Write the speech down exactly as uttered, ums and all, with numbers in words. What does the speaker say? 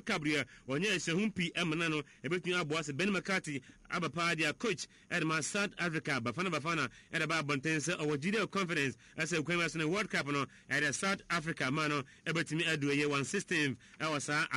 World Cup dia onye ehun pi emna no ebetumi aboa se Ben McCarthy abapa dia coach edma South Africa bafana bafana eda ba bontense owogide confidence asa kwema so World Cup no eda South Africa man no ebetumi aduye one sixteenth e wasa